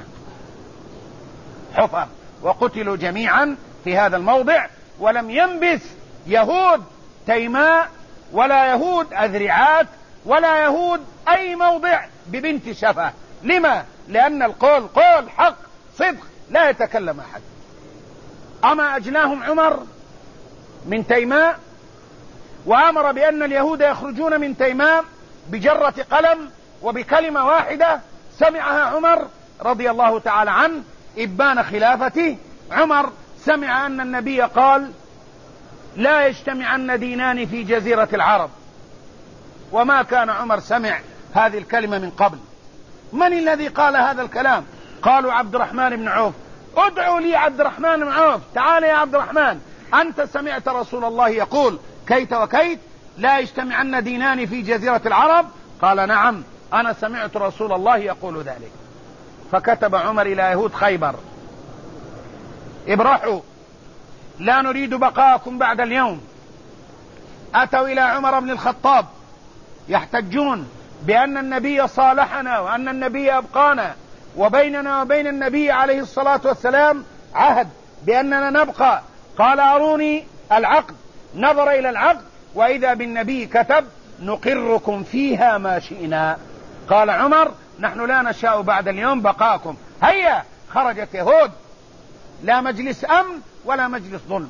حفر وقتلوا جميعا في هذا الموضع، ولم ينبث يهود تيماء ولا يهود أذرعات ولا يهود أي موضع ببنت شفة. لما؟ لأن القول قول حق صدق لا يتكلم أحد. أما أجلاهم عمر من تيماء وأمر بأن اليهود يخرجون من تيماء بجرة قلم وبكلمة واحدة سمعها عمر رضي الله تعالى عنه إبان خلافته. عمر سمع أن النبي قال: لا يجتمعن دينان في جزيرة العرب، وما كان عمر سمع هذه الكلمة من قبل. من الذي قال هذا الكلام؟ قالوا: عبد الرحمن بن عوف. ادعوا لي عبد الرحمن بن عوف، تعال يا عبد الرحمن، أنت سمعت رسول الله يقول كيت وكيت لا يجتمعن دينان في جزيرة العرب؟ قال: نعم، أنا سمعت رسول الله يقول ذلك. فكتب عمر إلى يهود خيبر: ابرحوا، لا نريد بقاءكم بعد اليوم. أتوا إلى عمر بن الخطاب يحتجون بأن النبي صالحنا وأن النبي أبقانا، وبيننا وبين النبي عليه الصلاة والسلام عهد بأننا نبقى. قال: أروني العقد. نظر إلى العقد وإذا بالنبي كتب: نقركم فيها ما شئنا. قال عمر: نحن لا نشاء بعد اليوم بقاءكم. هيا، خرجت يهود، لا مجلس أمن ولا مجلس ظلم،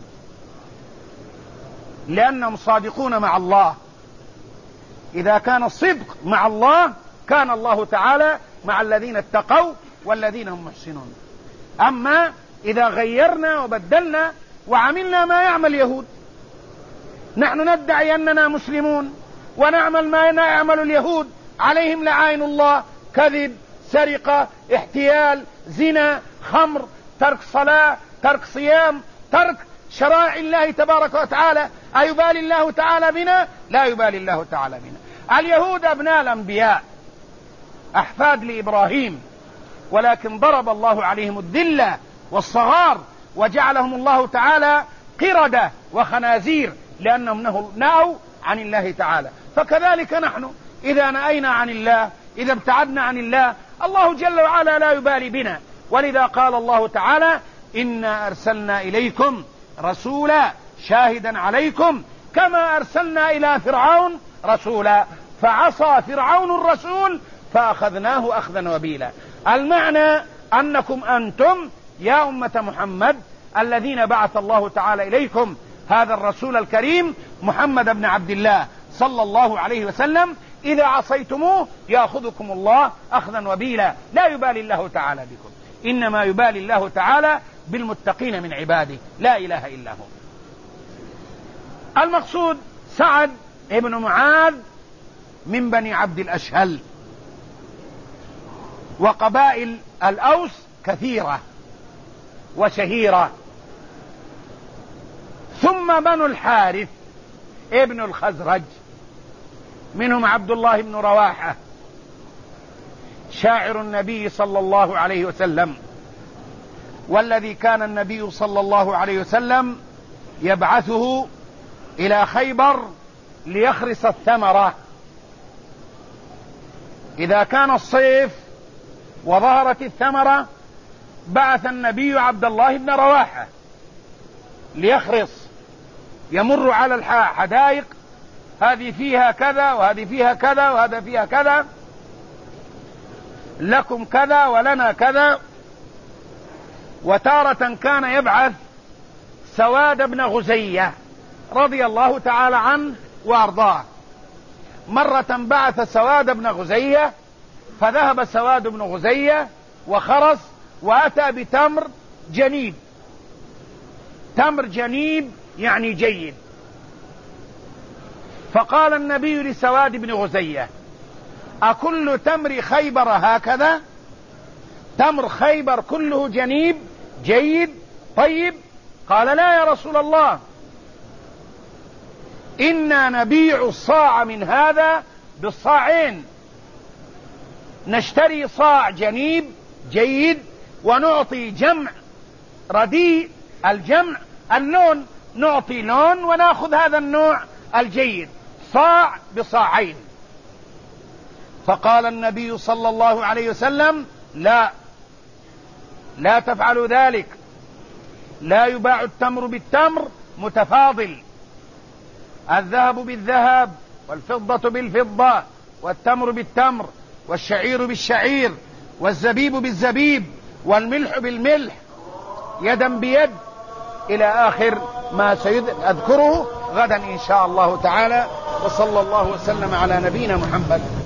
لأنهم صادقون مع الله. إذا كان الصدق مع الله كان الله تعالى مع الذين اتقوا والذين هم محسنون. أما إذا غيرنا وبدلنا وعملنا ما يعمل اليهود، نحن ندعي أننا مسلمون ونعمل ما يعمل اليهود، عليهم لعائن الله، كذب، سرقة، احتيال، زنا، خمر، ترك صلاة، ترك صيام، ترك شرائع الله تبارك وتعالى. أيبالي الله تعالى بنا؟ لا يبالي الله تعالى بنا. اليهود أبناء الأنبياء، أحفاد لإبراهيم، ولكن ضرب الله عليهم الذلة والصغار وجعلهم الله تعالى قردة وخنازير لأنهم نأوا عن الله تعالى. فكذلك نحن إذا نأينا عن الله، إذا ابتعدنا عن الله، الله جل وعلا لا يبالي بنا. ولذا قال الله تعالى: إنا أرسلنا إليكم رسولا شاهدا عليكم كما أرسلنا إلى فرعون رسولا فعصى فرعون الرسول فأخذناه أخذا وبيلا. المعنى أنكم أنتم يا أمة محمد الذين بعث الله تعالى إليكم هذا الرسول الكريم محمد بن عبد الله صلى الله عليه وسلم، إذا عصيتموه يأخذكم الله أخذا وبيلا. لا يبالي الله تعالى بكم، إنما يبالي الله تعالى بالمتقين من عباده، لا إله إلا هو. المقصود سعد ابن معاذ من بني عبد الأشهل، وقبائل الأوس كثيرة وشهيرة. ثم بنو الحارث ابن الخزرج، منهم عبد الله بن رواحة شاعر النبي صلى الله عليه وسلم، والذي كان النبي صلى الله عليه وسلم يبعثه إلى خيبر ليخرس الثمرة. إذا كان الصيف وظهرت الثمرة بعث النبي عبد الله بن رواحة ليخرس، يمر على الحدائق هذه فيها كذا وهذه فيها كذا وهذا فيها كذا، لكم كذا ولنا كذا. وتارة كان يبعث سواد بن غزية رضي الله تعالى عنه وأرضاه. مرة بعث سواد بن غزية، فذهب سواد بن غزية وخرس وأتى بتمر جنيب. تمر جنيب يعني جيد. فقال النبي لسواد بن غزية: أكل تمر خيبر هكذا؟ تمر خيبر كله جنيب جيد طيب؟ قال: لا يا رسول الله، إنا نبيع الصاع من هذا بالصاعين، نشتري صاع جنيب جيد ونعطي جمع رديء الجمع اللون، نعطي لون ونأخذ هذا النوع الجيد، صاع بصاعين. فقال النبي صلى الله عليه وسلم: لا لا تفعلوا ذلك، لا يباع التمر بالتمر متفاضل، الذهب بالذهب والفضة بالفضة والتمر بالتمر والشعير بالشعير والزبيب بالزبيب والملح بالملح يدا بيد، إلى آخر ما سيذكره غدا إن شاء الله تعالى. وصلى الله وسلم على نبينا محمد.